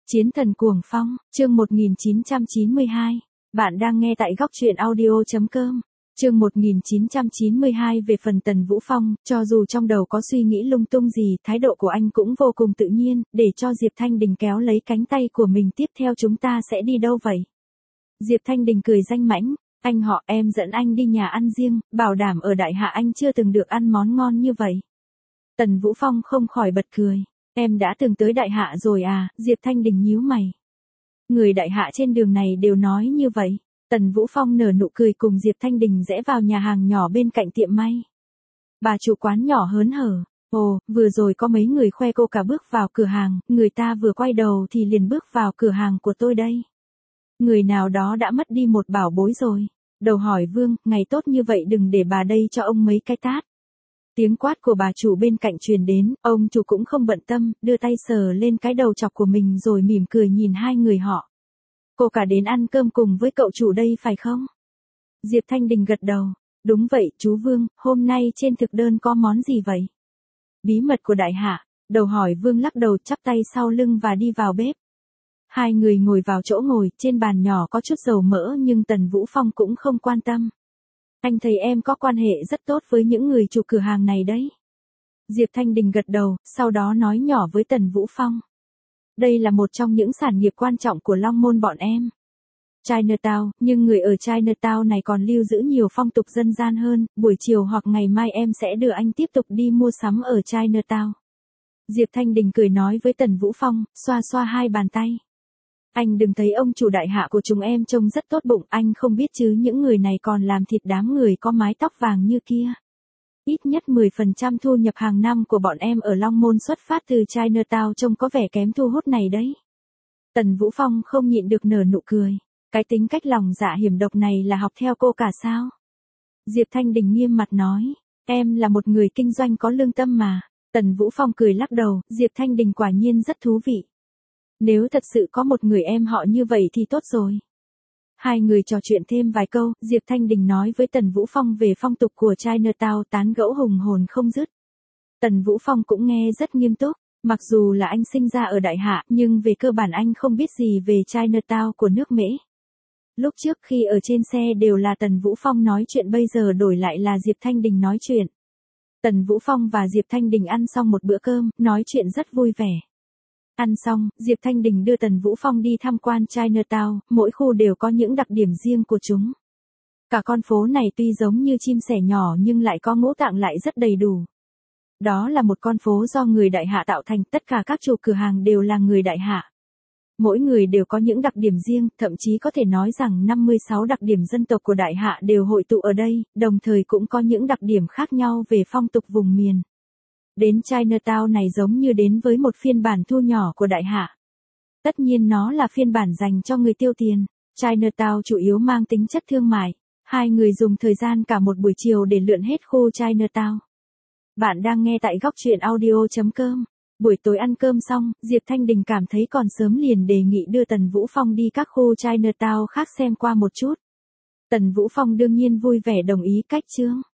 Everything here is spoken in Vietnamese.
Chiến thần cuồng phong, chương 1992. Bạn đang nghe tại góc truyện audio.com. Chương 1992 về phần Tần Vũ Phong, cho dù trong đầu có suy nghĩ lung tung gì, thái độ của anh cũng vô cùng tự nhiên, để cho Diệp Thanh Đình kéo lấy cánh tay của mình. Tiếp theo chúng ta sẽ đi đâu vậy? Diệp Thanh Đình cười danh mãnh, anh họ em dẫn anh đi nhà ăn riêng, bảo đảm ở Đại Hạ anh chưa từng được ăn món ngon như vậy. Tần Vũ Phong không khỏi bật cười. Em đã từng tới Đại Hạ rồi à? Diệp Thanh Đình nhíu mày. Người Đại Hạ trên đường này đều nói như vậy. Tần Vũ Phong nở nụ cười cùng Diệp Thanh Đình rẽ vào nhà hàng nhỏ bên cạnh tiệm may. Bà chủ quán nhỏ hớn hở. Ồ, vừa rồi có mấy người khoe cô cả bước vào cửa hàng, người ta vừa quay đầu thì liền bước vào cửa hàng của tôi đây. Người nào đó đã mất đi một bảo bối rồi. Đầu hỏi Vương, ngày tốt như vậy đừng để bà đây cho ông mấy cái tát. Tiếng quát của bà chủ bên cạnh truyền đến, ông chủ cũng không bận tâm, đưa tay sờ lên cái đầu chọc của mình rồi mỉm cười nhìn hai người họ. Cô cả đến ăn cơm cùng với cậu chủ đây phải không? Diệp Thanh Đình gật đầu. Đúng vậy, chú Vương, hôm nay trên thực đơn có món gì vậy? Bí mật của Đại Hạ. Đầu hỏi Vương lắc đầu chắp tay sau lưng và đi vào bếp. Hai người ngồi vào chỗ ngồi, trên bàn nhỏ có chút dầu mỡ nhưng Tần Vũ Phong cũng không quan tâm. Anh thấy em có quan hệ rất tốt với những người chủ cửa hàng này đấy. Diệp Thanh Đình gật đầu, sau đó nói nhỏ với Tần Vũ Phong. Đây là một trong những sản nghiệp quan trọng của Long Môn bọn em. Chinatown, nhưng người ở Chinatown này còn lưu giữ nhiều phong tục dân gian hơn, buổi chiều hoặc ngày mai em sẽ đưa anh tiếp tục đi mua sắm ở Chinatown. Diệp Thanh Đình cười nói với Tần Vũ Phong, xoa xoa hai bàn tay. Anh đừng thấy ông chủ Đại Hạ của chúng em trông rất tốt bụng, anh không biết chứ những người này còn làm thịt đám người có mái tóc vàng như kia. Ít nhất 10% thu nhập hàng năm của bọn em ở Long Môn xuất phát từ Chinatown trông có vẻ kém thu hút này đấy. Tần Vũ Phong không nhịn được nở nụ cười. Cái tính cách lòng dạ hiểm độc này là học theo cô cả sao? Diệp Thanh Đình nghiêm mặt nói, em là một người kinh doanh có lương tâm mà. Tần Vũ Phong cười lắc đầu, Diệp Thanh Đình quả nhiên rất thú vị. Nếu thật sự có một người em họ như vậy thì tốt rồi. Hai người trò chuyện thêm vài câu, Diệp Thanh Đình nói với Tần Vũ Phong về phong tục của Chinatown, tán gẫu hùng hồn không dứt. Tần Vũ Phong cũng nghe rất nghiêm túc, mặc dù là anh sinh ra ở Đại Hạ, nhưng về cơ bản anh không biết gì về Chinatown của nước Mễ. Lúc trước khi ở trên xe đều là Tần Vũ Phong nói chuyện, bây giờ đổi lại là Diệp Thanh Đình nói chuyện. Tần Vũ Phong và Diệp Thanh Đình ăn xong một bữa cơm, nói chuyện rất vui vẻ. Ăn xong, Diệp Thanh Đình đưa Tần Vũ Phong đi tham quan Chinatown, mỗi khu đều có những đặc điểm riêng của chúng. Cả con phố này tuy giống như chim sẻ nhỏ nhưng lại có ngũ tạng lại rất đầy đủ. Đó là một con phố do người Đại Hạ tạo thành, tất cả các chủ cửa hàng đều là người Đại Hạ. Mỗi người đều có những đặc điểm riêng, thậm chí có thể nói rằng 56 đặc điểm dân tộc của Đại Hạ đều hội tụ ở đây, đồng thời cũng có những đặc điểm khác nhau về phong tục vùng miền. Đến Chinatown này giống như đến với một phiên bản thu nhỏ của Đại Hạ. Tất nhiên nó là phiên bản dành cho người tiêu tiền. Chinatown chủ yếu mang tính chất thương mại. Hai người dùng thời gian cả một buổi chiều để lượn hết khu Chinatown. Bạn đang nghe tại góc truyện audio.com. Buổi tối ăn cơm xong, Diệp Thanh Đình cảm thấy còn sớm liền đề nghị đưa Tần Vũ Phong đi các khu Chinatown khác xem qua một chút. Tần Vũ Phong đương nhiên vui vẻ đồng ý cách chương.